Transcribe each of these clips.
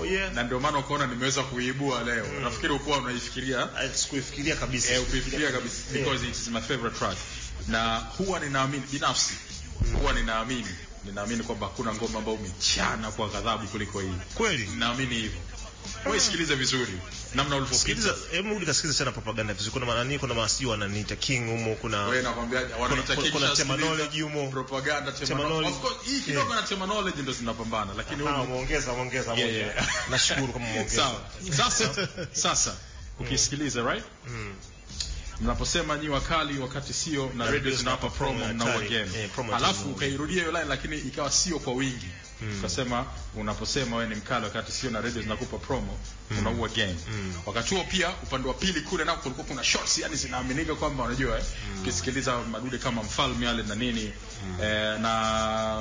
yeah. Na ndio maana ukaona nimeweza kuibua leo. Nafikiri ulikuwa unaifikiria. Sikuifikiria kabisa. Ukifikiria kabisa because it is my favorite track. Na huwa ninaamini binafsi. Huwa ninaamini kwamba hakuna ngoma ambayo umechana kwa ghadhabu kuliko hii. Kweli? Naamini hivyo. Wewe sikiliza vizuri. Namna ulivyosikiliza. Hebu rudi kasikiliza sana propaganda vizuri. Kuna maana kuna maasio wananiita king humo, kuna wewe nakwambia wananiita king, kuna terminology humo, propaganda terminology. Of course hii kidogo na terminology ndio zinapambana, lakini wewe umeongeza moja. Nashukuru kama umeongeza. Sawa. Sasa ukisikiliza right? Mnaposema nyi wakali wakati sio na radio zinawapa promo mnaua game. Alafu ukairudia hiyo line lakini ikawa sio kwa wingi. Ukasema unaposema wewe ni mkali wakati sio na radio zinakupa promo unaua game. Wakati huo pia upande wa pili kule nako kulikuwa kuna shots yani zinaaminika kwamba unajua ukisikiliza madude kama mfalme yale na nini na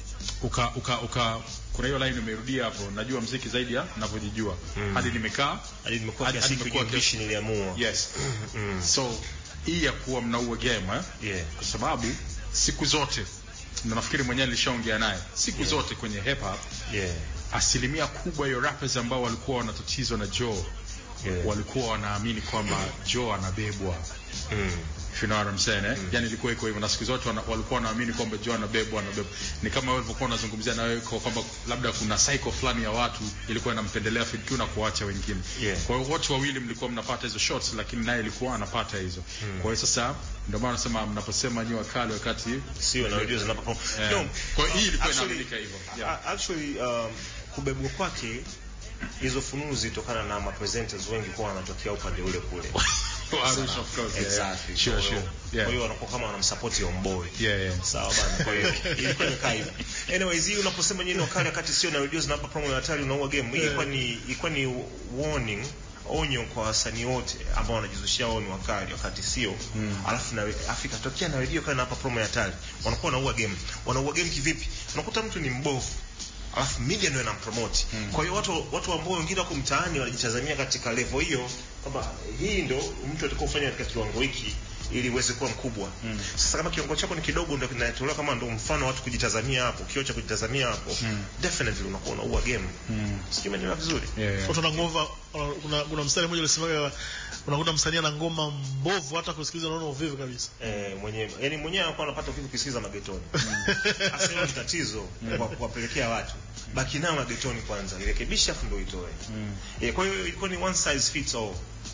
kuna hiyo line umerudia hapo. Najua muziki zaidi ya ninavyojijua. Hadi nimekuwa kiasi kiasi niliamua. Yes. So hii ya kuwa mnaua game kwa sababu siku zote na nafikiri mwenyewe nilishaongea naye siku zote kwenye hip hop asilimia kubwa ya rappers ambao walikuwa wanatatizwa na Joe walikuwa wanaamini kwamba Joe anabebwa. You know what I'm saying yani ilikuwa iko hivyo na siku zote walikuwa wanaamini kwamba Joe anabebwa. Ni kama wewe ulivyokuwa unazungumzia na wewe kwamba labda kuna cycle fulani ya watu ilikuwa inampendelea Fid na kuacha wengine. Kwa hiyo wote wawili mlikuwa mnapata hizo shots lakini naye ilikuwa anapata hizo. Kwa hiyo sasa ndio maana nasema mnaposema nyi wakali wakati sio na radio zinapo. Kwa hiyo hii ilikuwa inaaminika hivyo. Actually kubebwa kwake hizo fununu zitokana na ma presenters wengi kwa wanatokea upande ule kule. Arusha of course. Exactly. Sure. Kwa hiyo wanakuwa kama wanamsupport Homeboy. Sawa bana. Kwa hiyo ilikuwa imekaa hivyo. Anyways, hii unaposema nyinyi wakali wakati sio na radio zinapa promo ya hatari unaua game. Ilikuwa ni warning, onyo kwa wasanii wote ambao wanajizushia wao ni wakali wakati sio. Alafu na Afrika tokea na radio kana hapa promo ya hatari. Wanakuwa wanaua game. Wanaua game kivipi? Unakuta mtu ni mbovu. Alafu media ndio inampromote. Kwa hiyo watu ambao wengine wako mtaani wanajitazamia katika level hiyo kwamba hii ndio mtu atakayofanya katika kiwango hiki ili uweze kuwa mkubwa. Sasa kama kiwango chako ni kidogo ndio kinatolewa kama ndio mfano watu kujitazamia hapo, kiocha kujitazamia hapo. Definitely unakuwa unaua game. Sikime ndio vizuri. Watu na ngoma kuna msanii mmoja alisemaga unakuta msanii ana ngoma mbovu hata kusikiliza unaona uvivu kabisa. Mwenyewe anakuwa anapata uvivu kusikiliza magetoni. Asema ni tatizo kwa kuwapelekea watu. Baki nao magetoni kwanza, irekebisha afu ndio itoe. Kwa hiyo ilikuwa ni one size fits all.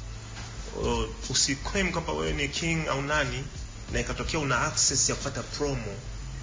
Usiclaim kwamba wewe ni king au nani na ikatokea una access ya kupata promo.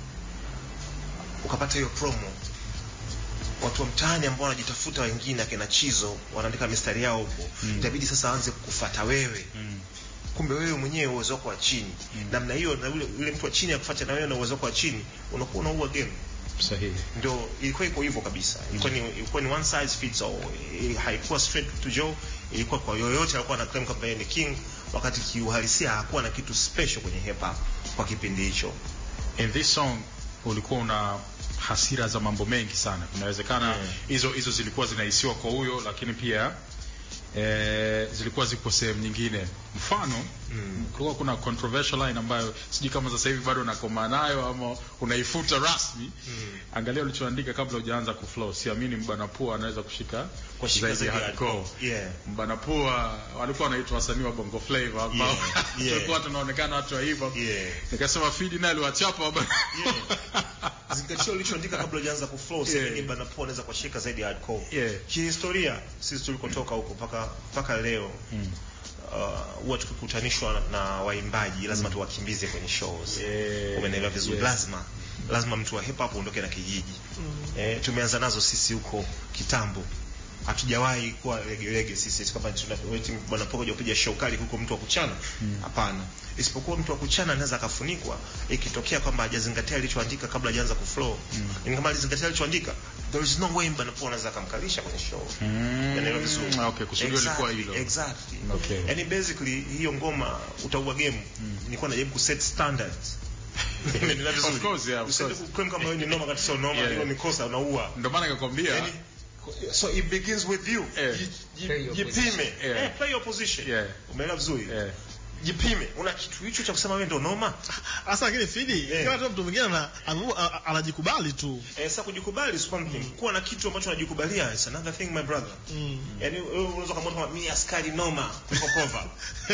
Ukapata hiyo promo. Watu wa mtaani ambao wanajitafuta wengine akina Chizo wanaandika mistari yao huko. Itabidi sasa aanze kukufuata wewe. Kumbe wewe mwenyewe uwezo wako wa chini. Namna hiyo na yule mtu wa chini akufuata na wewe na uwezo wako wa chini, unakuwa unaua game. Sahihi. Ndio ilikuwa iko hivyo kabisa. Ilikuwa ni one size fits all. Haikuwa straight to Joe. Ilikuwa kwa yoyote alikuwa anaclaim kwamba yeye ni king wakati kiuhalisia hakuwa na kitu special kwenye hip hop kwa kipindi hicho. In this song ulikuwa una hasira za mambo mengi sana. Inawezekana hizo zilikuwa zinahisiwa kwa huyo lakini pia zilikuwa zipo sehemu nyingine. Mfano kuna controversial line ambayo sijui kama sasa hivi bado nakoma nayo ama unaifuta rasmi. Angalia ulichoandika kabla hujaanza kuflow. Siamini Mbana Pua anaweza kushika zaidi hardcore. Mbana Pua walikuwa wanaitwa wasanii wa Bongo Flava ambao tulikuwa tunaonekana watu wa hivyo. Nikasema Fid naye aliwachapa baba. Zingatia ulichoandika kabla hujaanza kuflow. Siamini Mbana Pua anaweza kushika zaidi hardcore. Kihistoria sisi tulikotoka huko mpaka leo huwa tukikutanishwa na waimbaji lazima tuwakimbize kwenye shows. Umeelewa vizuri? Lazima mtu wa hip hop aondoke na kijiji. Tumeanza nazo sisi huko kitambo. Hatujawahi kuwa legelege sisi kama tunaweti bwana Poko kupiga show kali huko mtu wa kuchana. Hapana. Isipokuwa mtu wa kuchana anaweza akafunikwa ikitokea kwamba hajazingatia alichoandika kabla hajaanza kuflow. Kama alizingatia alichoandika, there is no way Mbana Poko anaweza kumkalisha kwenye show. Unaelewa vizuri? Okay, kusudio lilikuwa hilo. Exactly. Yani basically hiyo ngoma utaua game. Nilikuwa najaribu kuset standards. Of course, Kwa kama wewe ni noma kati sio noma, hilo ni kosa unaua. Ndio maana nikakwambia so it begins with you. Jipime. Play your position. Umeelewa vizuri? jipime, una kitu hicho cha kusema wewe ndio noma. Sasa lakini Fidi kama tu mtu mwingine anajikubali tu. Sasa kujikubali is one thing. Kuwa na kitu ambacho unajikubalia is another thing, my brother. Yaani wewe unaweza kama kama mimi askari noma kuliko cover.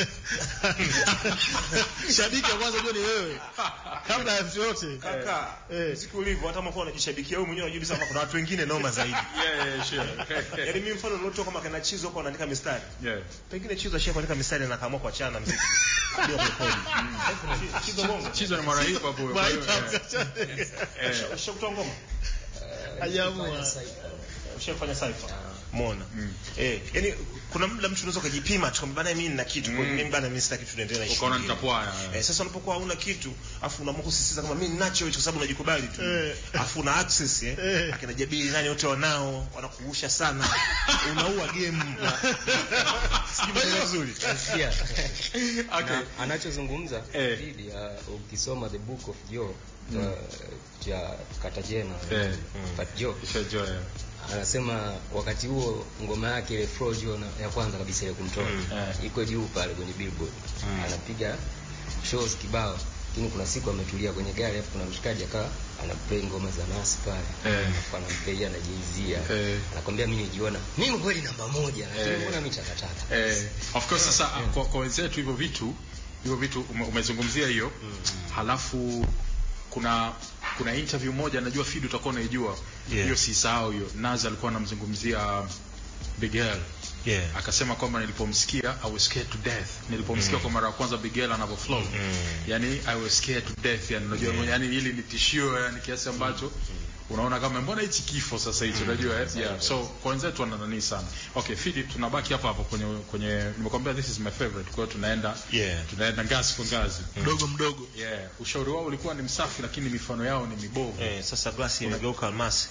Shabiki kwanza ndio ni wewe. Kabla ya yote. Kaka, siku ulivyo hata kama unajishabikia wewe mwenyewe unajua sana kuna watu wengine noma zaidi. Sure. Yaani mimi mfano nilotoa kama kana Chizo kwa anaandika mistari. Pengine Chizo chef anaandika mistari na kaamua kuachana mziki. Ndio rekodi. Chizo ni mara hip hop huyo. Ushakutoa ngoma? Hajaamua. Ushafanya cypher. Muona. Yaani kuna muda mtu unaweza kujipima tu kwamba bana mimi nina kitu, kwa mimi bana mimi sitaki tuendelee na ishi. Ukaona nitapoa. Sasa unapokuwa huna kitu, afu unaamua kusisitiza kama mimi ninacho hicho kwa sababu unajikubali tu. Afu una access akina Jabiri nani wote wanao, wanakuusha sana. Unaua game. Sijui vizuri. Okay. Anachozungumza Fidi ukisoma the book of Job cha Katajena but Job anasema wakati huo ngoma yake ile Frojo ya kwanza kabisa ile kumtoa iko juu pale kwenye Billboard. Anapiga shows kibao, lakini kuna siku ametulia kwenye gari hapo, kuna mshikaji akawa anaplay ngoma za Nas pale, anampea na Jay-Z, anakwambia mimi nijiona mimi kweli namba 1, lakini mbona mimi chakataka. Of course sasa kwa wenzetu hivyo vitu umezungumzia hiyo. Halafu kuna interview moja najua Fidi utakuwa unaijua hiyo, si sahau hiyo. Nas alikuwa anamzungumzia Big L. Akasema kwamba nilipomsikia I was scared to death. Nilipomsikia kwa mara ya kwanza Big L anavyo flow. Yani I was scared to death, yani unajua yani hili ni tishio, yani kiasi ambacho unaona kama mbona hichi kifo sasa hicho unajua so kwa wenzetu wana nani sana. Okay Fidi, tunabaki hapa kwenye nimekwambia this is my favorite, kwa hiyo tunaenda ngazi kwa ngazi mdogo. Ushauri wao ulikuwa ni msafi lakini mifano yao ni mibovu. Sasa glasi imegeuka almasi.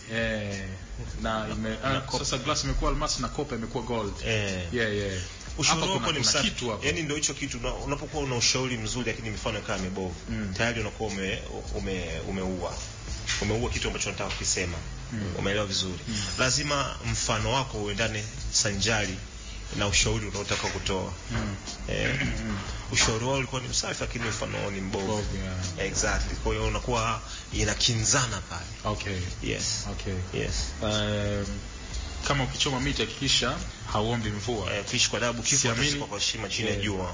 Sasa glasi imekuwa almasi na kopa imekuwa gold. Ushauri wako ni msafi. Yaani ndio hicho kitu unapokuwa una ushauri mzuri lakini mifano kama mibovu, tayari unakuwa umeua kitu ambacho unataka kusema. Umeelewa vizuri. Lazima mfano wako uendane sanjari na ushauri unaotaka kutoa. Ushauri wao ulikuwa ni msafi lakini mfano wao ni mbovu. Exactly. Kwa hiyo unakuwa inakinzana pale. Yes. Kama ukichoma miti hakikisha hauombi mvua. Fish kwa adabu kifo kwa heshima chini ya jua.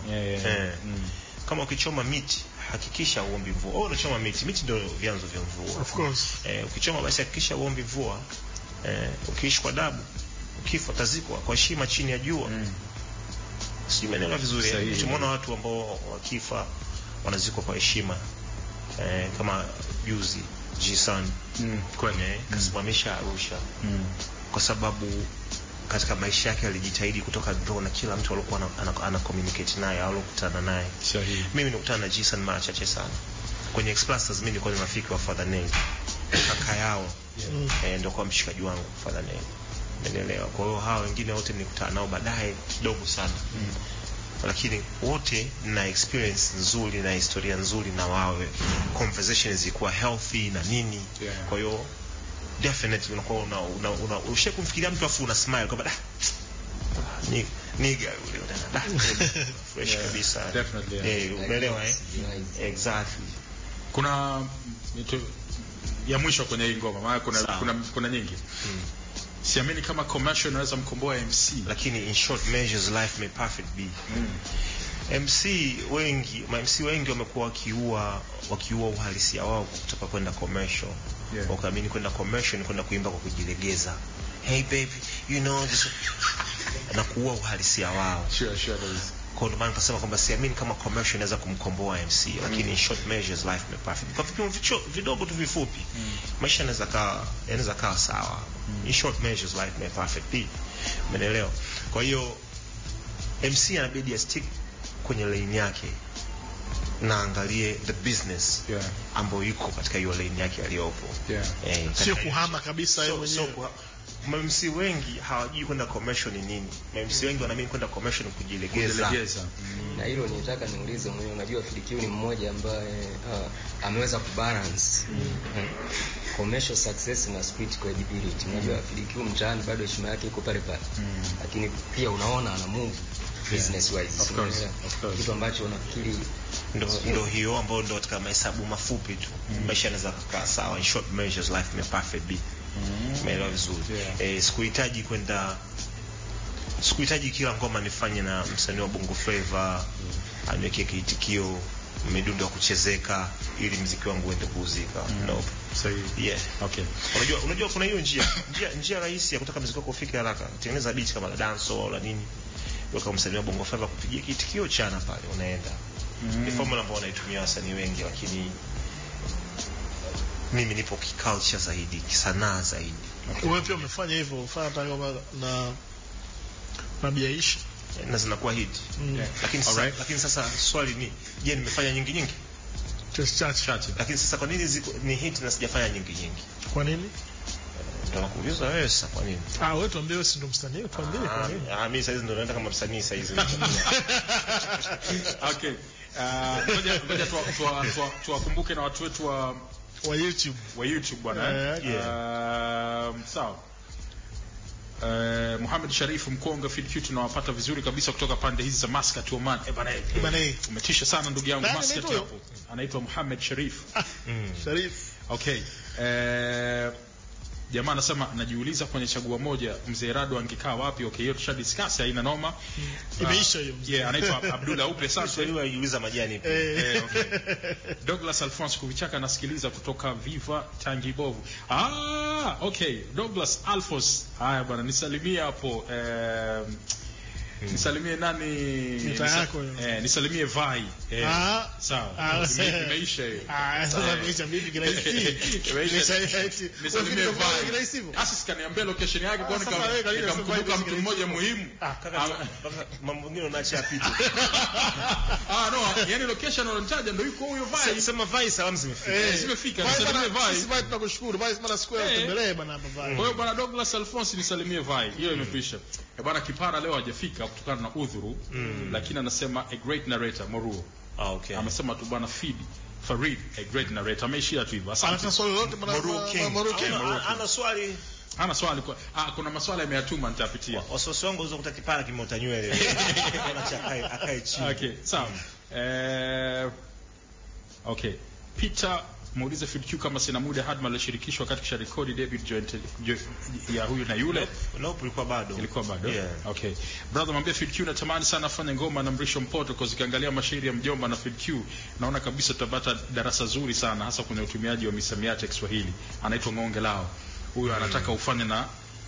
Kama ukichoma miti hakikisha uombi mvua. Unachoma miti ndio vyanzo vya mvua. Of course. Ukichoma basi hakikisha uombi mvua. Ukiishi kwa adabu, ukifa tazikwa kwa heshima chini ya jua. Si maneno vizuri. Tumeona watu ambao wakifa wanazikwa kwa heshima. Kama juzi Jisan kwenye kasimamisha Arusha. Kwa sababu katika maisha yake alijitahidi kutoka draw na kila mtu alikuwa ana communicate naye au alokutana naye. Mimi nikutana na Jason mara chache sana. Kwenye Explasters mimi nilikuwa ni rafiki wa Father Nell. Kaka yao ndio kwa mshikaji wangu Father Nell. Umeelewa? Kwa hiyo hao wengine wote nilikutana nao baadaye kidogo sana. Lakini wote na experience nzuri na historia nzuri na wawe conversations zilikuwa healthy na nini. Kwa hiyo definitely unakuwa ushakumfikiria mtu afu una smile kwamba ni nigga yule fresh kabisa. Definitely. Umeelewa exactly. Kuna ya mwisho kwenye hii ngoma maana kuna nyingi. Siamini kama commercial inaweza mkomboa MC, lakini in short measures life may perfect be. MC wengi wamekuwa wakiua uhalisia wao kutoka kwenda commercial. Wakaamini kwenda commercial ni kwenda kuimba kwa kujilegeza. Hey baby, you know this, na kuua uhalisia wao. Sure. Kwa ndo maana nasema kwamba siamini kama commercial inaweza kumkomboa MC, lakini in short measures life may perfect. Kwa vipimo vidogo tu vifupi, maisha yanaweza kaa sawa. In short measures life may perfect be. Umeelewa? Kwa hiyo MC anabidi stick kwenye lane yake na angalie the business ambayo yuko katika hiyo lane yake aliyopo. Sio kuhama kabisa yeye mwenyewe. MC wengi hawajui kwenda commercial ni nini. MC wengi wanaamini kwenda commercial ni kujilegeza. Na hilo nitaka niulize mwenyewe, unajua Fid Q ni mmoja ambaye ameweza kubalance commercial success na street credibility. Unajua Fid Q mtaani bado heshima yake iko pale pale. Lakini pia unaona ana move business wise. Of course. Kitu ambacho nafikiri ndo hiyo ambayo ndo katika mahesabu mafupi tu maisha yanaweza kukaa sawa. In short measures, life may perfect be. Umeelewa vizuri. Sikuhitaji kila ngoma nifanye na msanii wa Bongo Flava aniweke kiitikio midundo ya kuchezeka ili muziki wangu uende kuuzika. No. Yeah. Okay. Unajua kuna hiyo njia rahisi ya kutaka muziki wako ufike haraka. Tengeneza beat kama la dance au la nini. Weka msanii wa Bongo Flava kupigia kiitikio chana pale unaenda. Ni formula ambayo wanaitumia wasanii wengi, lakini mimi nipo kiculture zaidi, kisanaa zaidi. Wewe pia umefanya hivyo, ufanya hata kama na biaishi na zinakuwa hit. Lakini sasa swali ni, je, nimefanya nyingi? Just chat. Lakini sasa kwa nini ni hit na sijafanya nyingi? Kwa nini? Ndio nakuuliza wewe sasa kwa nini? Wewe tuambie, wewe si ndo msanii, tuambie kwa nini? Mimi sasa ndo naenda kama msanii sasa hizi. Okay. Ngoja tuwakumbuke na watu wetu wa YouTube bwana. Sawa. Muhammad Sharif Mkonga Feed Q tunawapata vizuri kabisa kutoka pande hizi za Muscat Oman. Bana, umetisha sana ndugu yangu Muscat hapo. Anaitwa Muhammad Sharif. Sharif. Okay. Jamaa anasema anajiuliza kwenye chagua moja mzee Rado angekaa wapi? Okay, hiyo tusha discuss, haina noma. Imeisha hiyo. Yeah, anaitwa Abdullah Upe sasa. Wewe yuliza majani pia. Okay. Douglas Alphonse Kuvichaka anasikiliza kutoka Viva Tangibovu. Okay. Douglas Alphonse. Haya bwana, nisalimie hapo. Nisalimie nani? Nisalimie Vai. Sawa. Imeisha hiyo. Sasa imeisha vipi kirahisi? Nisalimie Vai. Asi kaniambia location yake kwa nikamkumbuka mtu mmoja muhimu. Mambo mengine unaacha yapite. No, yani location unataja ndio yuko huyo Vai. Sema Vai, salamu zimefika. Zimefika. Nisalimie Vai. Sisi Vai tunakushukuru. Vai mara square utembelee bwana hapa Vai. Kwa hiyo bwana Douglas Alphonse nisalimie Vai. Hiyo imekwisha. Bwana Kipara leo hajafika kutokana na udhuru, lakini anasema a great narrator Moruo. Okay. Amesema tu bwana Farid a great narrator. Ameishia tu hivyo. Asante. Ana swali lolote Moruo King. Ana swali kwa kuna maswali yameyatuma nitapitia. Wasosi wangu uzo kutaki Kipara kimeota nywele. Anaacha akae chini. Okay, sawa. Okay. Peter muulize Feed Q kama sina muda Hadma alishirikishwa katika rekodi David joint ya huyu na yule. Nope, ilikuwa bado. Yeah. Okay. Brother mwambie Feed Q natamani sana afanye ngoma na Mrisho Mpoto kwa zikiangalia mashairi ya mjomba na Feed Q. Naona kabisa tutapata darasa zuri sana hasa kwenye utumiaji wa misamiati ya Kiswahili. Anaitwa Ngonge Lao. Huyu anataka ufanye na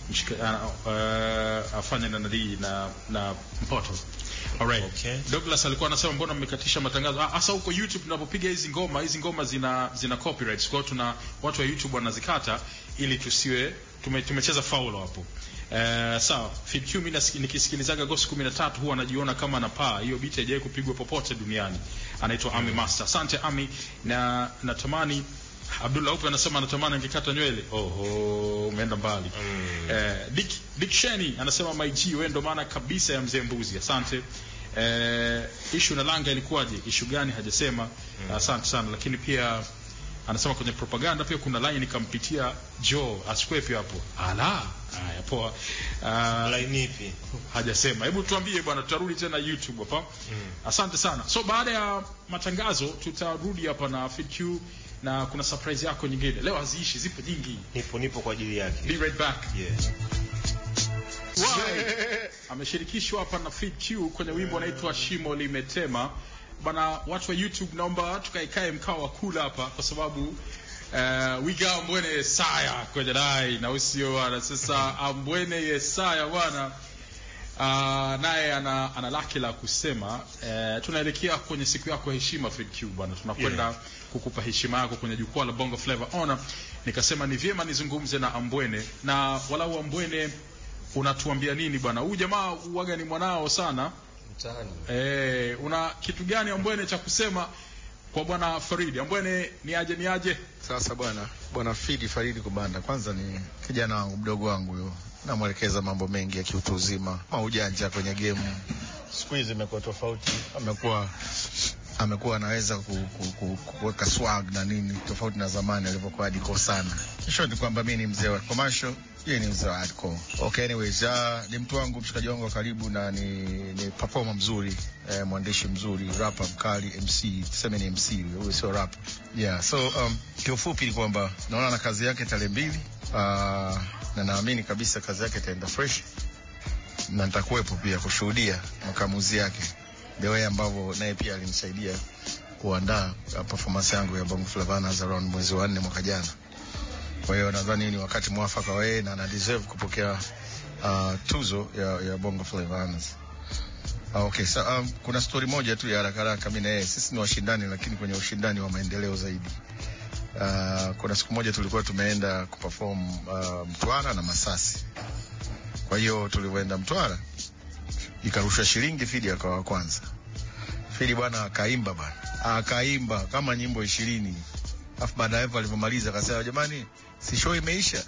afanye na Nadi na Mpoto. Alright. Okay. Douglas alikuwa anasema mbona mmekatisha matangazo? Hasa huko YouTube tunapopiga hizi ngoma zina copyrights. Kwa hiyo tuna watu wa YouTube wanazikata ili tusiwe tumecheza foul hapo. Sawa. Feed Q mimi nikisikilizaga Ghost 13 huwa anajiona kama anapaa. Hiyo beat haijawahi kupigwa popote duniani. Anaitwa Ami Master. Asante Ami, na natamani Abdullah Upe anasema anatamani angekata nywele. Umeenda mbali. Dick Sheni anasema my G wewe ndo maana kabisa ya mzee mbuzi. Asante. Issue na Langa ilikuwaje? Issue gani hajasema. Asante sana, lakini pia anasema kwenye propaganda pia kuna line nikampitia Joe asikwepi hapo. Haya poa. Line ipi? Hajasema. Hebu tuambie bwana, tutarudi tena YouTube hapa. Asante sana. So baada ya matangazo tutarudi hapa na Feed Q na kuna surprise yako nyingine. Leo haziishi, zipo nyingi. Nipo kwa ajili yake. Be right back. Yeah. Ameshirikishwa hapa na Feed Q kwenye wimbo unaitwa Shimo Limetema. Bana, watu wa YouTube naomba tukaikae mkao wa kula hapa kwa sababu wiga Ambwene Yesaya kwenye dai na usio bwana. Sasa Ambwene Yesaya bwana naye ana laki la kusema. Tunaelekea kwenye siku yako ya heshima Feed Q bwana. Tunakwenda kukupa heshima yako kwenye jukwaa la Bongo Flava Honor. Nikasema ni vyema nizungumze na Ambwene, na walau Ambwene unatuambia nini bwana? Huyu jamaa uwaga ni mwanao sana mtaani. Una kitu gani Ambwene cha kusema kwa bwana Farid? Ambwene ni aje? Sasa bwana Farid Kubanda kwanza ni kijana wangu, mdogo wangu huyo. Namwelekeza mambo mengi ya kiutu uzima, maujanja kwenye game. Siku hizi imekuwa tofauti. Amekuwa amekuwa anaweza kuweka swag na nini tofauti na zamani alivyokuwa hardcore sana. Short ni kwamba mimi ni mzee wa commercial, yeye ni mzee wa hardcore. Okay, anyways, ni mtu wangu, mshikaji wangu wa karibu na ni performer mzuri, mwandishi mzuri, rapper mkali, MC, tuseme ni MC, huyo sio rapper. Yeah, so kiufupi ni kwamba naona na kazi yake tarehe 2, na naamini kabisa kazi yake itaenda fresh. Na nitakuwepo pia kushuhudia makamuzi yake. The way ambavyo naye pia alinisaidia kuandaa performance yangu ya Bongo Flavanas around mwezi wa 4 mwaka jana. Kwa hiyo nadhani ni wakati mwafaka wa yeye na ana deserve kupokea tuzo ya Bongo Flavanas. Okay, so kuna story moja tu ya haraka mimi na yeye. Sisi ni washindani lakini kwenye ushindani wa maendeleo zaidi. Kuna siku moja tulikuwa tumeenda kuperform Mtwara na Masasi. Kwa hiyo tulivyoenda Mtwara ikarusha shilingi, Fidi akawa kwanza. Fidi bwana akaimba kama nyimbo 20. Afu baada hapo alipomaliza akasema jamani, si show imeisha.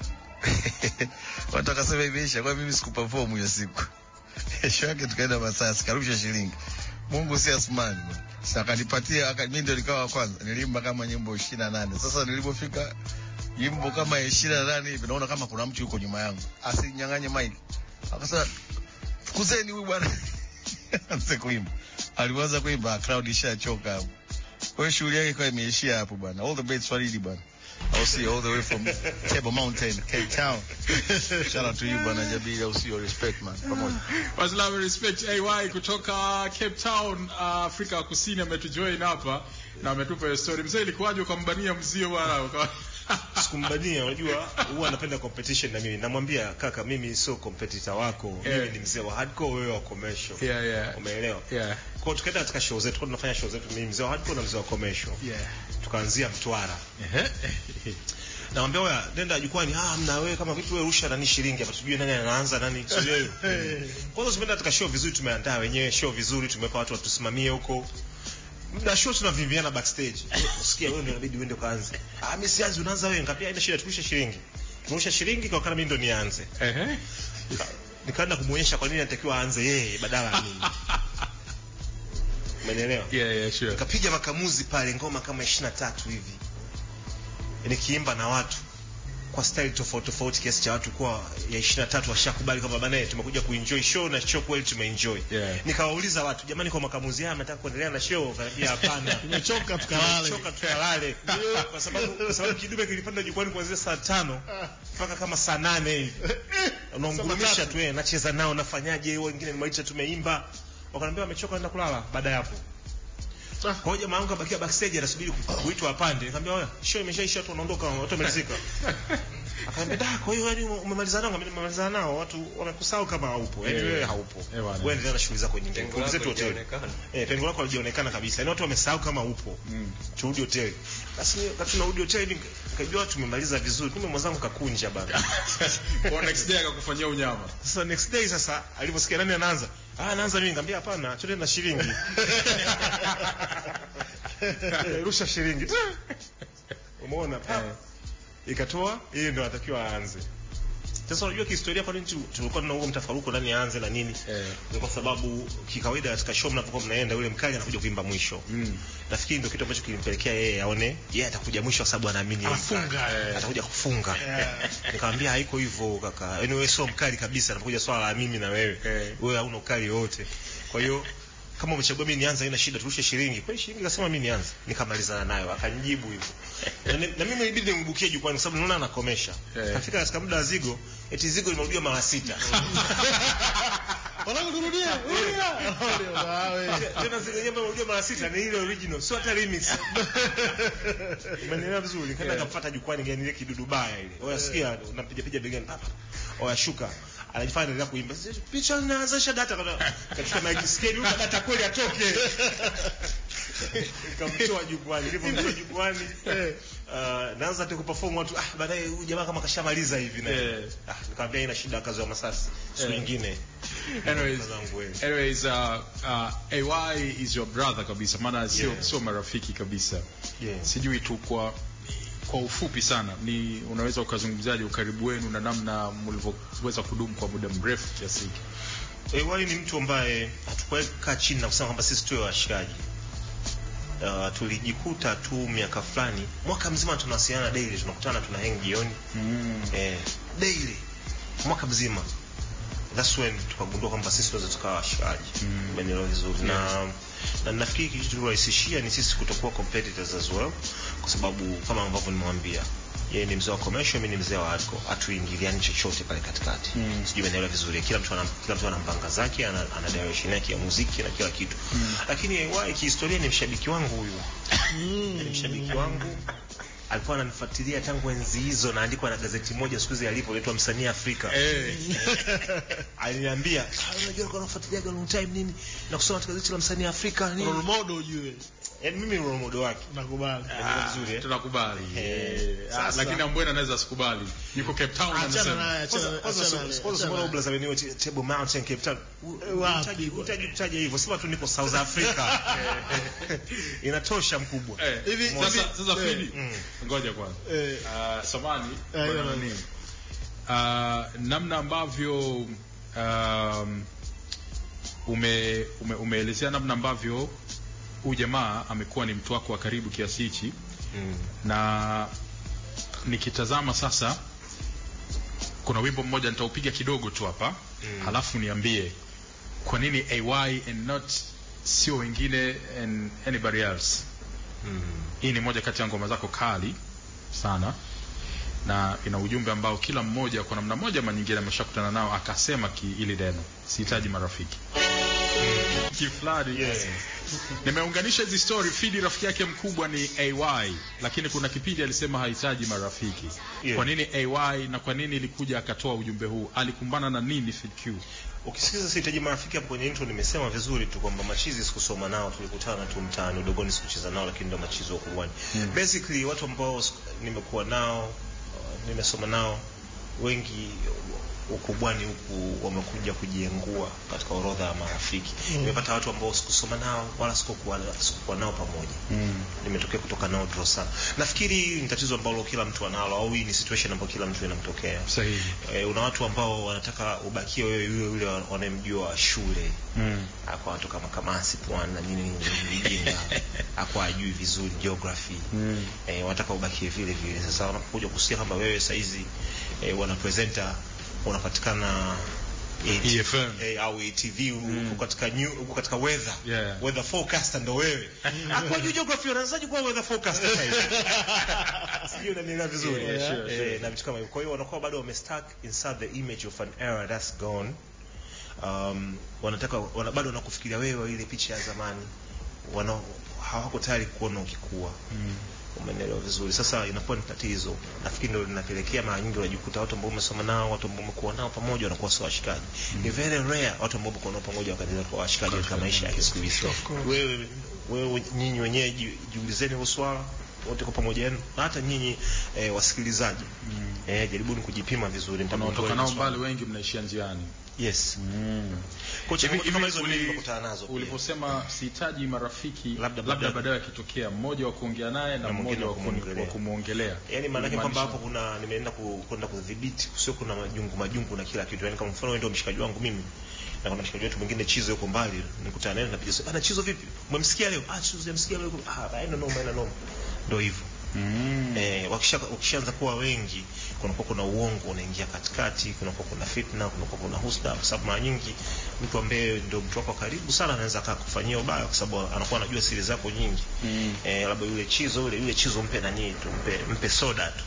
Watu akasema imeisha, kwa mimi sikuperform hiyo siku. Show yake tukaenda Masasi, karusha shilingi. Mungu si asmani. Sasa akanipatia, mimi ndio nikawa kwanza. Nilimba kama nyimbo 28. Sasa nilipofika nyimbo kama 28 hivi naona kama kuna mtu yuko nyuma yangu. Asinyang'anye mic. Akasema fukuzeni huyu bwana. Anze kuimba. Alianza kuimba, crowd ishachoka hapo. Kwa hiyo shughuli yake kwa imeishia hapo bwana. All the best Faridi bwana. I'll see you all the way from Table Mountain, Cape Town. Shout out to you bwana Jabiri. I'll see your respect man. Pamoja. Was love and respect AY kutoka Cape Town, Afrika Kusini ametujoin hapa na ametupa hiyo story. Mzee ilikuwaje ukambania mzio bwana? Sikumbania, unajua huwa anapenda competition na mimi. Namwambia kaka, mimi sio competitor wako. Mimi ni mzee wa hardcore, wewe wa commercial. Yeah. Umeelewa? Yeah. Kwa tukaenda katika show zetu, tunafanya show zetu, mimi mzee wa hardcore na mzee wa commercial. Yeah. Tukaanzia Mtwara. Namwambia wewe nenda jukwani, mna wewe kama vitu wewe rusha nani shilingi hapa tujue nani anaanza nani sio wewe. Kwanza tumeenda katika show vizuri, tumeandaa wenyewe show vizuri, tumeweka watu watusimamie huko. Muda show tunavimbiana backstage. Usikia wewe ndio inabidi uende kaanze. Mimi sianzi, unaanza wewe. Ngapia haina shida, turusha shilingi. Turusha shilingi kwa kana mimi ndo nianze. Nikaenda kumuonyesha kwa nini anatakiwa aanze yeye badala ya mimi. Umeelewa? Yeah, sure. Nikapiga makamuzi pale ngoma kama 23 hivi. Nikiimba na watu kwa style tofauti kiasi cha watu kwa ya 23 washakubali kwamba bana tumekuja kuenjoy show na show kweli tumeenjoy. Nikawauliza watu, jamani kwa makamuzi haya mnataka kuendelea na show? Kaniambia hapana. Tumechoka tukalale. Kwa sababu kidume kilipanda jukwani kuanzia saa 5 mpaka kama saa 8 hivi. Unaongurumisha tu nacheza nao, nafanyaje, wengine nimeita tumeimba. Wakaniambia wamechoka, naenda kulala baada ya hapo. Kwa hiyo jamaa wangu abakia backstage anasubiri kuitwa apande. Nikamwambia wewe, show imeshaisha, watu wanaondoka, watu wamalizika. Akaniambia kwa hiyo yani umemalizana nao? Mimi nimemalizana nao, watu wamekusahau kama haupo. Yaani wewe haupo. Wewe endelea na shughuli zako nyingine. Kwa zetu hotel. Pengo lako halionekana kabisa. Yaani watu wamesahau kama upo. Turudi hotel. Basi wakati tunarudi hotel nikajua tumemaliza vizuri. Kumbe mwenzangu kakunja baba. Kwa next day akakufanyia unyama. Sasa next day aliposikia nani anaanza? Anaanza mimi. Nikamwambia hapana, chote na shilingi. Rusha shilingi. Umeona? Ikatoa yeye ndo anatakiwa aanze. Sasa unajua kihistoria kwa nini tulikuwa tuna huo mtafaruko nani aanze na nini? Ni kwa sababu kikawaida katika show mnapokuwa mnaenda yule mkali anakuja kuimba mwisho. Nafikiri ndio kitu ambacho kilimpelekea yeye aone yeye atakuja mwisho kwa sababu anaamini atakuja kufunga. Nikamwambia haiko hivyo kaka. Yaani wewe sio mkali kabisa, anakuja swala la mimi na wewe. Wewe hauna ukali wote. Kwa hiyo kama umechagua mimi nianze haina shida, turushe shilingi. Kwa hiyo shilingi akasema mimi nianze. Nikamalizana nayo, akanijibu hivyo. Na mimi ilibidi nimbukie jukwani kwa sababu naona anakomesha. Kafika katika muda wa zigo, eti zigo limerudia mara 6. Wanangu turudia. Tena zigo nyamba limerudia mara 6 ni ile original, sio hata remix. Umeelewa vizuri? Nikaenda kufuata jukwani gani ile kidudu baya ile. Unasikia unapiga begani papa. Oyashuka. Anajifanya ndio kuimba. Picha naanzisha data katika mic scale, huko data kweli atoke. Nikamtoa jukwani. Nilipomtoa jukwani, naanza tu kuperform watu. Baadaye huyu jamaa kama kashamaliza hivi na. Nikamwambia ina shida kazi ya Masasi. Siku nyingine. Anyways, AY is your brother kabisa. Maana sio marafiki kabisa. Sijui tu kwa ufupi sana ni unaweza ukazungumzaje ukaribu wenu na namna mlivyoweza kudumu kwa muda mrefu kiasi hiki? AY ni mtu ambaye hatukuweka chini na kusema kwamba sisi tuwe washikaji. tulijikuta tu miaka fulani, mwaka mzima tunawasiliana daily, tunakutana, tuna hang jioni. Daily mwaka mzima. That's when tukagundua kwamba sisi tunaweza tukawa washikaji. Umeelewa vizuri. Na nafikiri kitu tulirahisishia ni sisi kutokuwa competitors as well, kwa sababu kama ambavyo nimemwambia, yeye ni mzee wa commercial, mimi ni mzee wa hardcore, hatuingiliani chochote pale katikati. Sijui umeelewa vizuri. Kila mtu ana mpanga zake, ana direction yake ya muziki na kila kitu. Lakini AY kihistoria ni mshabiki wangu huyu. Ni mshabiki wangu. Alikuwa ananifuatilia tangu enzi hizo, naandikwa na gazeti moja siku hizi alipoletwa Msanii Afrika. Aliniambia, unajua kwa nafuatilia long time nini? Na kusoma katika gazeti la Msanii Afrika nini? Role model ujue. Mimi role model wake. Nakubali. Vizuri. Tunakubali. Lakini Ambwena anaweza sikubali. Yuko Cape Town anasema. Kwanza mbona ublaza wenyewe Table Mountain Cape Town? Utaje hivyo. Sema tu niko South Africa. Inatosha mkubwa. Hivi sasa Fidi. Ngoja kwanza. Samani bwana nini? Namna ambavyo umeelezea namna ambavyo huyu jamaa amekuwa ni mtu wako wa karibu kiasi hichi. Na nikitazama sasa, kuna wimbo mmoja nitaupiga kidogo tu hapa, halafu niambie kwa nini AY and not sio wengine and anybody else. Hii ni moja kati ya ngoma zako kali sana, na ina ujumbe ambao kila mmoja kwa namna moja ama nyingine ameshakutana nao akasema ili neno, sihitaji marafiki. Kifladi. Nimeunganisha hizi story. Fidi rafiki yake mkubwa ni AY, lakini kuna kipindi alisema hahitaji marafiki. Kwa nini AY na kwa nini ilikuja akatoa ujumbe huu? Alikumbana na nini Fid Q? Ukisikiza sihitaji marafiki hapo kwenye intro nimesema vizuri tu kwamba machizi sikusoma nao, tulikutana tu mtaani, udogoni sikucheza nao, lakini ndio machizi wa kubwani. Basically watu ambao nimekuwa nao, nimesoma nao, wengi ukubwani huku wamekuja kujiengua katika orodha ya marafiki. Nimepata watu ambao sikusoma nao wala sikuwa nao pamoja. Nimetokea kutoka nao draw sana. Nafikiri ni tatizo ambalo kila mtu analo, au hii ni situation ambayo kila mtu inamtokea. Sahihi. Una watu ambao wanataka ubakie wewe yule wanayemjua shule. Kwa watu kama Kamasi Pwani na nini mjinga. Akwa ajui vizuri geography. Wanataka ubakie vile vile. Sasa wanapokuja kusikia kama wewe saizi wana presenter unapatikana EFM au ETV uko katika weather, weather forecaster ndo wewe. Kwa geography unaanzaje kuwa weather forecaster sasa hivi? Sio unanielewa vizuri. Na vitu kama hivyo. Kwa hiyo wanakuwa bado wamestuck inside the image of an era that's gone. Wanataka bado wanakufikiria wewe ile picha ya zamani. Hawako tayari kuona ukikua. Umeelewa vizuri. Sasa inakuwa ni tatizo. Nafikiri ndio linapelekea mara nyingi unajikuta watu ambao umesoma nao, watu ambao umekuwa nao pamoja wanakuwa sio washikaji. Ni very rare watu ambao mko nao pamoja wakaendelea kuwa washikaji katika maisha ya siku hizi. Wewe nyinyi wenyewe jiulizeni hilo swala wote kwa pamoja yenu, hata nyinyi wasikilizaji. Jaribuni kujipima vizuri. Mtakutoka nao mbali, wengi mnaishia njiani. Yes. Kocha kama hizo nilikutana nazo. Uliposema sihitaji marafiki, labda baadaye akitokea mmoja wa kuongea naye na mmoja wa kumuongelea. Yaani maana yake kwamba hapo nimeenda kwenda kudhibiti, sio kuna majungu na kila kitu. Yaani kama mfano wewe ndio mshikaji wangu mimi, na kuna mshikaji wetu mwingine Chizo yuko mbali, nikutana naye napiga sasa, ana Chizo vipi? Umemsikia leo? Chizo yamsikia leo. Baina no. Ndio hivyo. Wakishaanza kuwa wengi, kuna uongo unaingia katikati, kuna fitna, kuna husda, kwa sababu mara nyingi mtu ambaye ndio mtu wako karibu sana anaweza akakufanyia ubaya kwa sababu anakuwa anajua siri zako nyingi. Labda yule Chizo mpe nani tu, mpe soda tu.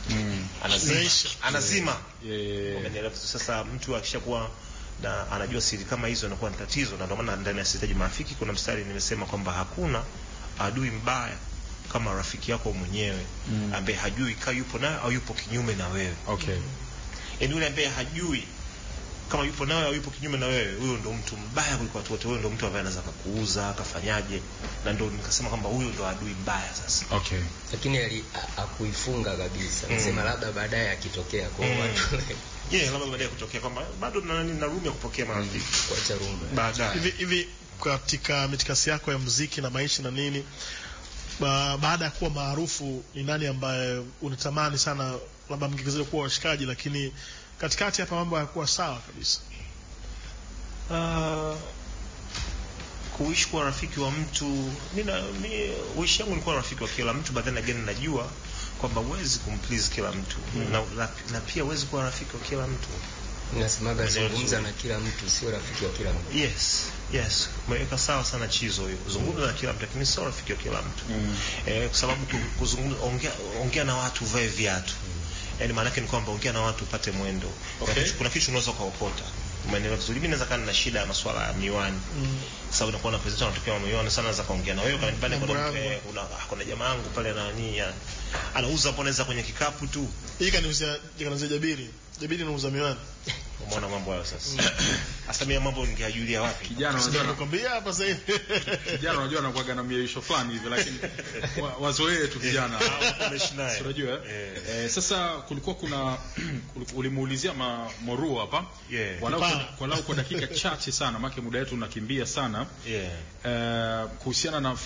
Anazima. Umeelewa? Sasa mtu akishakuwa na anajua siri kama hizo inakuwa ni tatizo, na ndio maana ndani ya sihitaji marafiki kuna mstari nimesema kwamba hakuna adui mbaya kama rafiki yako mwenyewe ambaye hajui kama yupo naye au yupo kinyume na wewe. Yaani yule ambaye hajui kama yupo nawe au yupo kinyume na wewe, huyo ndo mtu mbaya kuliko watu wote. Huyo ndo mtu ambaye anaweza kukuuza, akafanyaje, na ndo nikasema kwamba huyo ndo adui mbaya sasa. Lakini akuifunga kabisa. Nasema labda baadaye akitokea kwa watu. Labda baadaye kutokea kwamba bado na room ya kupokea marafiki. Kuacha room. Baadaye. Hivi katika mitikasi yako ya muziki na maisha na nini, baada ya kuwa maarufu, ni nani ambaye unatamani sana labda mngeweza kuwa washikaji, lakini katikati hapa mambo hayakuwa sawa kabisa? kuishi kwa rafiki wa mtu, wish yangu ni kuwa rafiki wa kila mtu, but then again najua kwamba huwezi kumplease kila mtu na pia huwezi kuwa rafiki wa kila mtu. Nasemaga zungumza na kila mtu, sio rafiki wa kila mtu. Yes, umeweka sawa sana chizo hiyo. Zungumza na kila mtu lakini sio rafiki wa kila mtu. Kwa sababu kuzungumza, ongea na watu vae viatu. Yaani maana yake ni kwamba ongea na watu upate mwendo. Kuna kitu unaweza kuokota. Umeelewa vizuri? Mimi naweza kana na shida ya masuala ya miwani. Sababu nakuwa na presenter anatokea miwani sana, za kaongea na wewe kanibane kuna jamaa yangu pale anauza hapo, naweza kwenye kikapu tu. Hii kaniuzia Jabiri anauza miwani. Umeona mambo hayo sasa. Hasa mimi mambo ningeajulia wapi? Kijana unajua nakwambia hapa sasa hivi. Kijana unajua anakuaga na miisho fulani hivi, lakini wazoee tu vijana. Unajua sasa kulikuwa kuna ulimuulizia Moruo hapa. Walau kwa dakika chache sana, maana muda wetu unakimbia sana. Kuhusiana na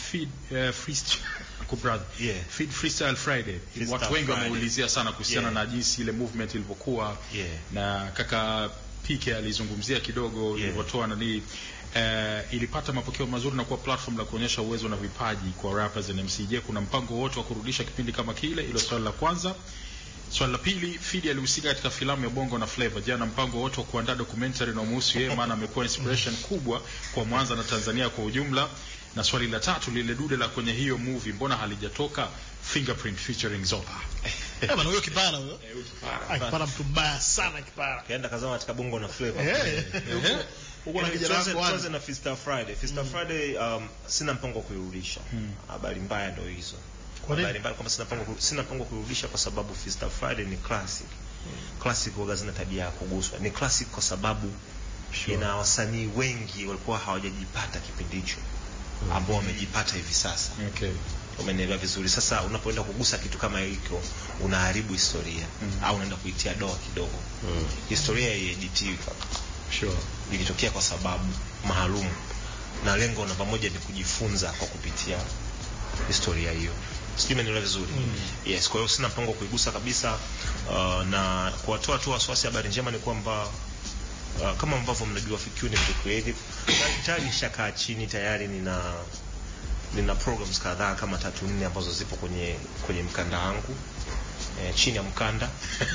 Feed Freestyle Friday. Watu wengi wameulizia sana kuhusiana na jinsi ile movement ilivyokuwa. Na kaka PK alizungumzia kidogo ilivyotoa nani, ilipata mapokeo mazuri na kuwa platform la kuonyesha uwezo na vipaji kwa rappers na MC. Je, kuna mpango wote wa kurudisha kipindi kama kile? Hilo swali la kwanza. Swali la pili, Feed alihusika katika filamu ya Bongo na Flavor. Je, ana mpango wote wa kuandaa documentary na muhusu yeye, maana amekuwa inspiration kubwa kwa Mwanza na Tanzania kwa ujumla? Na swali la tatu, lile dude la kwenye hiyo movie mbona halijatoka? Fingerprint featuring Zopa. Bana huyo kipara huyo. Kipara mtu mbaya sana kipara. Kaenda kazama katika Bongo na Flavor. Uko na kijana wako kwanza na Fiesta Friday. Fiesta Friday sina mpango kuirudisha. Habari mbaya ndio hizo. Habari mbaya kwamba sina mpango kuirudisha kwa sababu Fiesta Friday ni classic. Classic huwa zina tabia ya kuguswa. Ni classic kwa sababu ina wasanii wengi walikuwa hawajajipata kipindi hicho ambao wamejipata hivi sasa. Umeelewa vizuri? Sasa unapoenda kugusa kitu kama hicho unaharibu historia au unaenda kuitia doa kidogo. Historia haieditiwi kaka. Ilitokea kwa sababu maalum na lengo na pamoja ni kujifunza kwa kupitia historia hiyo. Sijui umeelewa vizuri? Yes, kwa hiyo sina mpango kuigusa kabisa. Na kuwatoa tu wasiwasi, habari njema ni kwamba kama ambavyo mnajua FQ ni mtu creative. Tayari nishakaa chini, tayari nina programs kadhaa kama 3-4 ambazo zipo kwenye mkanda wangu. Chini ya mkanda.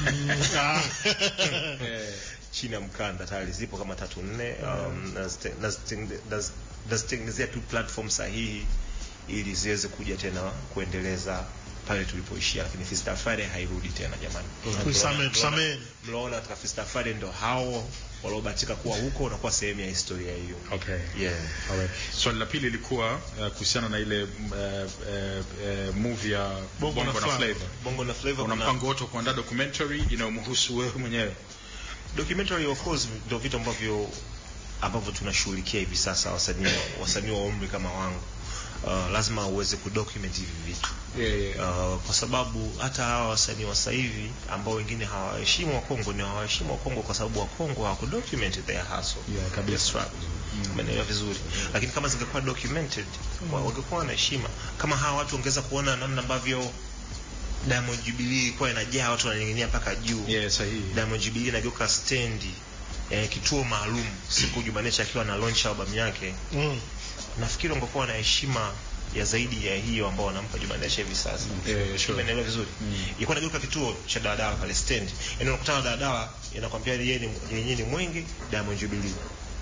Chini ya mkanda tayari zipo kama 3-4. Nazitengenezea tu platform sahihi ili ziweze kuja tena kuendeleza pale tulipoishia, lakini Fiesta Friday hairudi tena jamani. Tusamee. Mlaona katika Fiesta Friday ndo hao waliobahatika kuwa huko na kuwa sehemu ya historia hiyo. Alright. Swali la pili lilikuwa kuhusiana na ile movie ya Bongo na Flavor. Una mpango wote kuandaa documentary inayomhusu wewe mwenyewe? Documentary of course ndio vitu ambavyo tunashughulikia hivi sasa, wasanii wa umri kama wangu. Lazima uweze kudocument hivi vitu. Kwa sababu hata hawa wasanii wa sasa hivi ambao wengine hawaheshimu Wakongo, ni hawaheshimu Wakongo kwa sababu Wakongo hawakudocument their hustle. Kabisa. Umeelewa vizuri? Lakini kama zingekuwa documented, wangekuwa na heshima. Kama hawa watu ongeza kuona namna ambavyo Diamond Jubilee ilikuwa inajaa watu wananying'inia mpaka juu. Sahihi. Diamond Jubilee inageuka stendi, kituo maalum siku Jumanne akiwa na launch album yake. Nafikiri ungekuwa na heshima ya zaidi ya hiyo ambao wanampa Jumanne hivi sasa. Umeelewa vizuri? Ilikuwa inageuka kituo cha daladala pale stand. Yaani unakutana daladala inakwambia yeye ni Mwenge, Diamond Jubilee.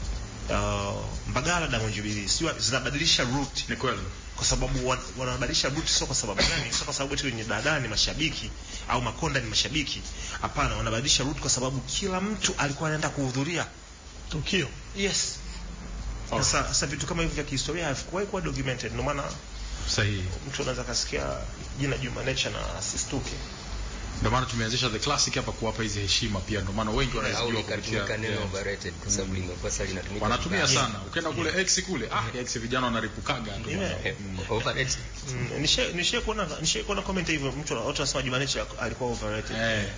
Mbagala, Diamond Jubilee. Sio zinabadilisha route. Ni kweli. Kwa sababu wanabadilisha route sio kwa sababu gani? Sio kwa sababu eti wenye daladala ni mashabiki au Makonda ni mashabiki. Hapana, wanabadilisha route kwa sababu kila mtu alikuwa anaenda kuhudhuria tukio. Yes. Sasa vitu kama hivi vya kihistoria havikuwahi kuwa documented. Ndio maana sahihi mtu anaweza kasikia jina Juma Nature na asistuke. Ndio maana tumeanzisha The Classic hapa kuwapa hizi heshima pia. Ndio maana wengi wanazijua kupitia neno overrated kwa sababu limekuwa sasa linatumika. Wanatumia sana. Ukienda kule X kule, X vijana wanaripukaga ndio maana. Overrated. Nishe kuona comment hivyo, mtu anasema Juma Nature alikuwa overrated.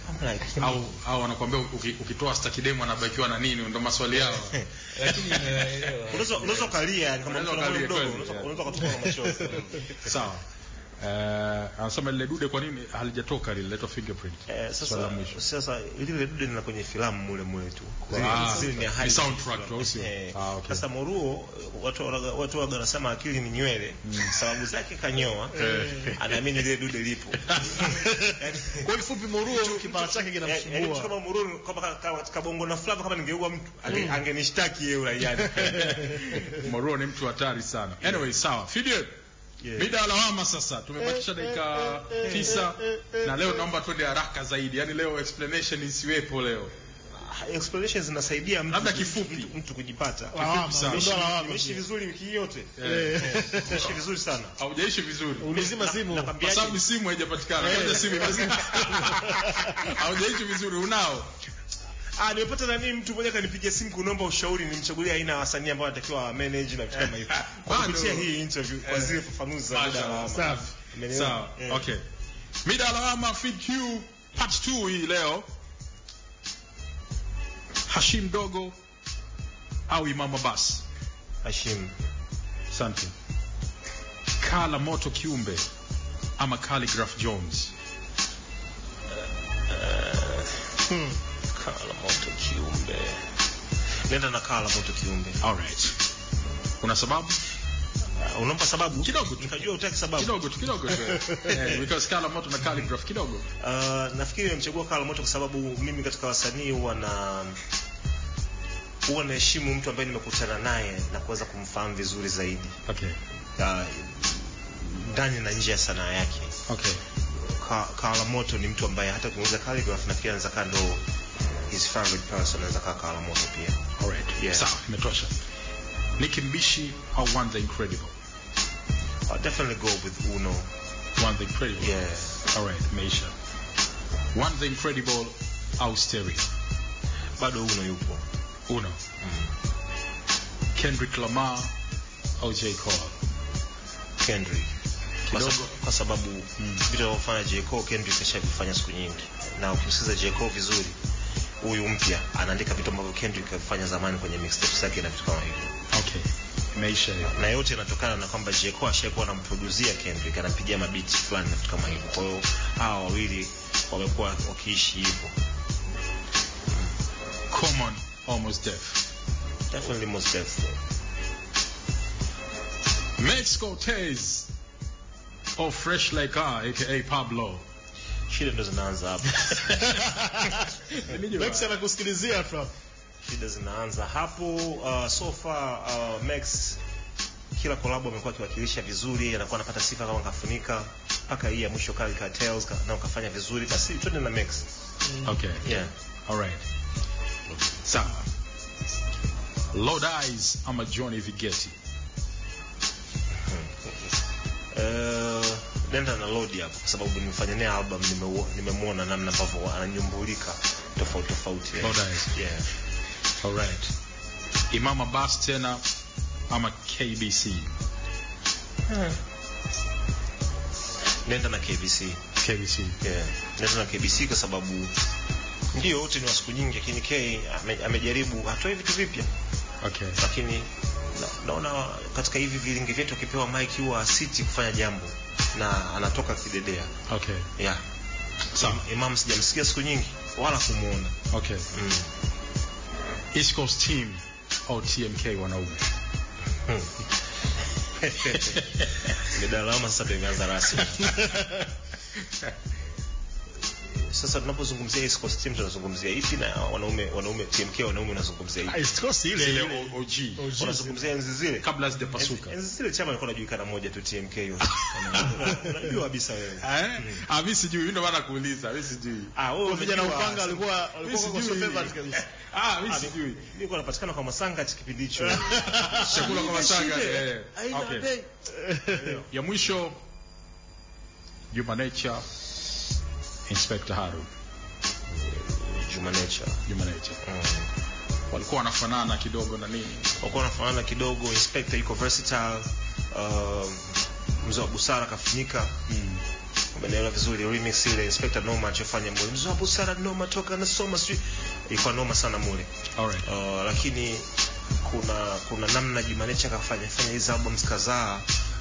Au wanakuambia ukitoa staki demo anabakiwa na nini, ndio maswali yao. Lakini unaweza kalia kama mtu mdogo, unaweza kutoka na machozi. Sawa. Anasema lile dude kwa nini halijatoka lile letter fingerprint? Sasa lile dude ni kwenye filamu mule tu. Zile ni soundtrack tu sio? Okay. Sasa Moruo watu wanasema akili ni nywele, sababu zake kanyoa, anaamini lile dude lipo. Kwa kifupi Moruo kipara chake kinamsumbua. Kama Moruo kama katika bongo na flavor kama ningeua mtu angenishtaki yeye uraiani. Moruo ni mtu hatari sana. Anyway, sawa. Fidel. Mida ya lawama sasa. Tumebakisha dakika 9 na leo naomba twende haraka zaidi. Yaani leo explanation isiwepo leo. Explanations zinasaidia mtu labda kifupi mtu kujipata. Kifupi sana. Nimeishi vizuri wiki yote. Nimeishi vizuri sana. Haujaishi vizuri. Ulizima simu. Kwa sababu simu haijapatikana. Ngoja simu ipatikane. Haujaishi vizuri unao. Nimepata nani mtu mmoja kanipigia simu kunomba ushauri nimchagulie aina ya wasanii ambao anatakiwa manage na vitu kama hivyo. Kupitia hii interview kwa zile fafanuzi za muda wa safi. Sawa. Okay. Mida lawama feed Q part 2 hii leo. Hashim Dogo au Imam Abbas? Hashim. Asante. Kala Moto Kiumbe ama Calligraph Jones? Kala Moto Kiumbe. Nenda na Kala Moto Kiumbe. All right. Una sababu? Unampa sababu? Kidogo. Nikajua utaki sababu. Kidogo. Because Kala Moto na Calligraph kidogo. Nafikiri nimechagua Kala Moto kwa sababu mimi katika wasanii huwa naheshimu mtu ambaye nimekutana naye na kuweza kumfahamu vizuri zaidi. Okay. Ndani na nje ya sanaa yake. Okay. Kala Moto ni mtu ambaye hata kumuuliza Calligraph nafikiri anaweza kaa ndo his favorite person, anaweza kaa Kala Moto pia. Alright. Yeah. Sawa, imetosha. Nicki Mbishi au One the Incredible? I'll definitely go with Uno. One the Incredible? Yeah. Alright, Meisha. One the Incredible au Stereo? Bado Uno yupo. Uno. Kendrick Lamar au J. Cole? Kendrick. Kwa sababu vitu anavyofanya J. Cole Kendrick kashavifanya siku nyingi. Na ukisikiza J. Cole vizuri, huyu mpya anaandika vitu ambavyo Kendrick alifanya zamani kwenye mixtapes zake na vitu kama hivyo. Okay. Imeisha hiyo. Na yote yanatokana na kwamba J. Cole ashakuwa anamproducia Kendrick, anampigia mabiti fulani na vitu kama hivyo. Kwa hiyo hawa wawili wamekuwa wakiishi hivyo. Common Almost Deaf? Definitely Most Def. Max Cortez or Fresh Like aka Pablo? Shida ndo zinaanza hapo. Max anakusikilizia tu. Shida zinaanza hapo. So far Max kila collab amekuwa akiwakilisha vizuri, anakuwa anapata sifa kama kafunika mpaka hii ya mwisho kali Cartels na ukafanya vizuri, basi twende na Max. Okay. Yeah. All right. Sawa. Lord Eyes ama Johnny Vigeti? Nenda na Lord hapo kwa sababu nimefanya naye album, nimemuona namna ambavyo ananyumbulika tofauti. Lord Eyes. Yeah. All right. Imam Abbas tena ama KBC? Nenda na KBC. Yeah. Nenda na KBC kwa sababu ndio wote ni wa siku nyingi, lakini K amejaribu atoe vitu vipya. Okay. Lakini naona katika hivi vilingi vyetu akipewa mic huwa asiti kufanya jambo na anatoka kidedea. Okay. Yeah. Sawa. Imam sijamsikia siku nyingi wala kumuona. Okay. East Coast Team au TMK wanaume? Midalama sasa tumeanza rasmi. Sasa tunapozungumzia East Coast Team tunazungumzia ipi na wanaume TMK wanaume unazungumzia ipi? East Coast ile OG. Unazungumzia enzi zile kabla hazijapasuka. Enzi zile chama ilikuwa inajulikana moja tu TMK yote. Unajua kabisa wewe. Mimi sijui, ndio maana kuuliza. Mimi sijui. Wewe vijana upanga walikuwa kwa favorite kabisa. Mimi sijui. Nilikuwa napatikana kwa Masanga kipindi hicho. Chakula kwa Masanga. Okay. Ya mwisho Juma Nature, Inspector Harun. Juma Nature. Walikuwa wanafanana kidogo na nini? Walikuwa wanafanana kidogo. Inspector yuko versatile. Mzee wa busara kafunika. Umeelewa vizuri remix ile Inspector Noma achofanya mule. Mzee wa busara Noma toka na soma sio. Ilikuwa noma sana mule. Alright. Lakini kuna namna Juma Nature kafanya hizo albums kadhaa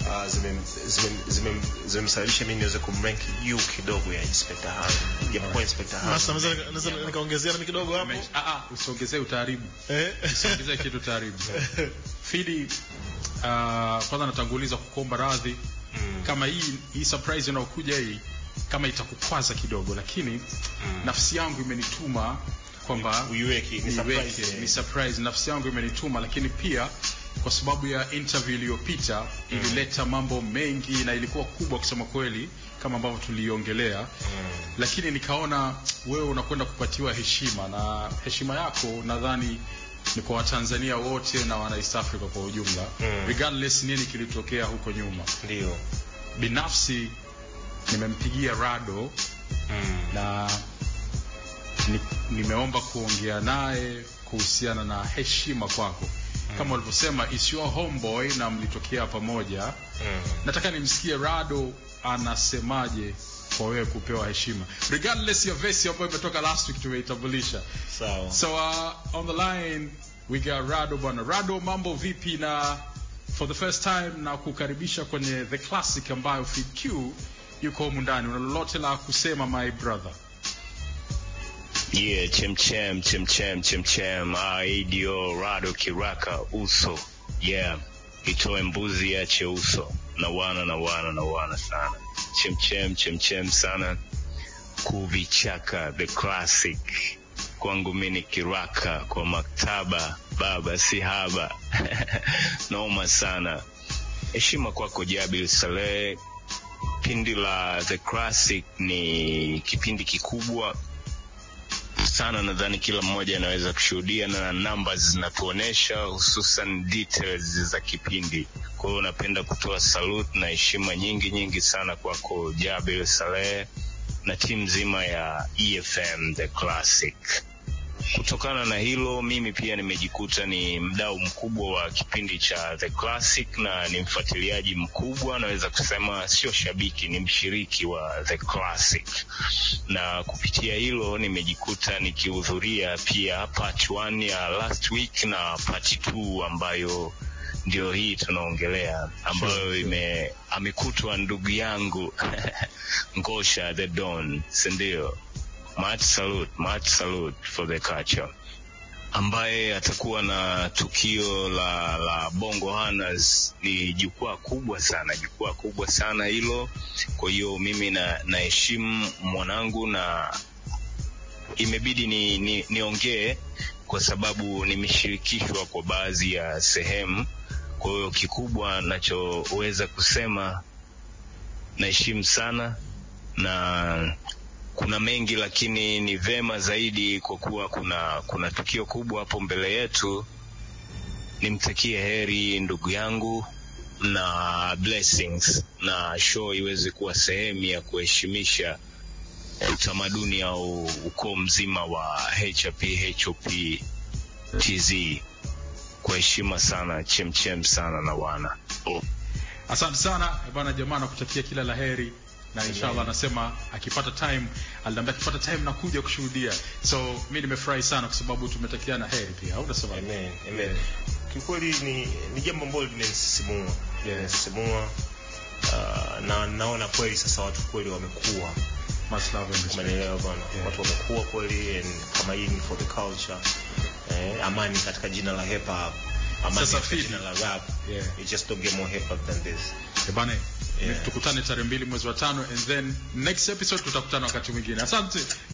zimemsababisha mimi niweze kumrank you kidogo ya Inspector Harry. Japokuwa Inspector Harry Sasa naweza nikaongezea mimi kidogo hapo. Usiongezee utaharibu. Usiongezee kitu utaharibu. Fidi kwanza natanguliza kukomba radhi kama hii surprise inayokuja hii kama itakukwaza kidogo, lakini nafsi yangu imenituma kwamba ni surprise. Nafsi yangu imenituma, lakini pia kwa sababu ya interview iliyopita ilileta mambo mengi na ilikuwa kubwa kusema kweli kama ambavyo tuliongelea, lakini nikaona wewe unakwenda kupatiwa heshima, na heshima yako nadhani ni kwa Watanzania wote na wana East Africa kwa ujumla, regardless nini kilitokea huko nyuma. Ndio binafsi nimempigia Rado na nimeomba kuongea naye kuhusiana na heshima kwako. Kama ulivyosema is your homeboy na mlitokea pamoja. Nataka nimsikie Rado anasemaje kwa wewe kupewa heshima, regardless ya verse ambayo imetoka last week tumeitambulisha. Sawa. So on the line we got Rado bwana. Rado, mambo vipi? Na for the first time na kukaribisha kwenye The Classic ambayo Fid Q yuko humu ndani. Una lolote la kusema my brother? Yeah, chem. Idio Rado Kiraka uso. Yeah, itoe mbuzi yache uso. Na wana sana. Chem sana. Kuvichaka The Classic. Kwangu mini Kiraka, kwa maktaba baba si haba. Noma sana. Heshima kwako Jabil Saleh. Kipindi la The Classic ni kipindi kikubwa sana, nadhani kila mmoja anaweza kushuhudia na numbers zinatuonesha, hususan details za kipindi. Kwa hiyo napenda kutoa salute na heshima nyingi sana kwako Jabil Saleh na timu nzima ya EFM The Classic. Kutokana na hilo, mimi pia nimejikuta ni mdau mkubwa wa kipindi cha The Classic na ni mfuatiliaji mkubwa, naweza kusema sio shabiki, ni mshiriki wa The Classic. Na kupitia hilo nimejikuta nikihudhuria pia part 1 ya last week na part 2 ambayo ndio hii tunaongelea, ambayo amekutwa ndugu yangu Ngosha the Don, sindio? Much salute for the culture, ambaye atakuwa na tukio la Bongo Hanas. Ni jukwaa kubwa sana hilo. Kwa hiyo mimi naheshimu mwanangu na imebidi niongee kwa sababu nimeshirikishwa kwa baadhi ya sehemu. Kwa hiyo kikubwa nachoweza kusema, naheshimu sana na kuna mengi, lakini ni vema zaidi kwa kuwa kuna tukio kubwa hapo mbele yetu. Nimtakie heri ndugu yangu na blessings, na show iweze kuwa sehemu ya kuheshimisha utamaduni au ukoo mzima wa HOP TZ. Kwa heshima sana, chem sana na wana. Asante sana bwana jamaa, nakutakia kila laheri na inshallah anasema akipata time, aliniambia akipata time na kuja kushuhudia. So mimi nimefurahi sana kwa sababu tumetakiana heri pia. Au unasema? Amen. Kikweli ni jambo ambalo linasisimua. Linasisimua. Na naona kweli sasa watu kweli wamekuwa. Much love and respect. Watu wamekuwa kweli, kama hii ni for the culture. Amani katika jina la hip hop. Amani katika jina la rap. You just don't get more hip hop than this. Ebane. Tukutane tarehe 2 mwezi wa 5 and then next episode tutakutana wakati mwingine. Asante.